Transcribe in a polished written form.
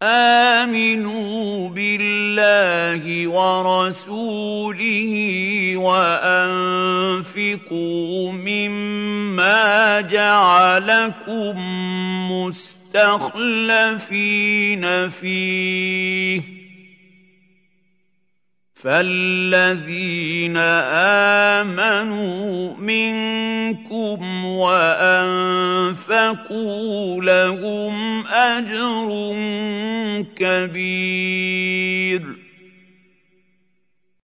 آمنوا بالله ورسوله وأنفقوا مما جعلكم مستخلفين فيه فالذين آمنوا منكم وأنفقوا لهم أجر كبير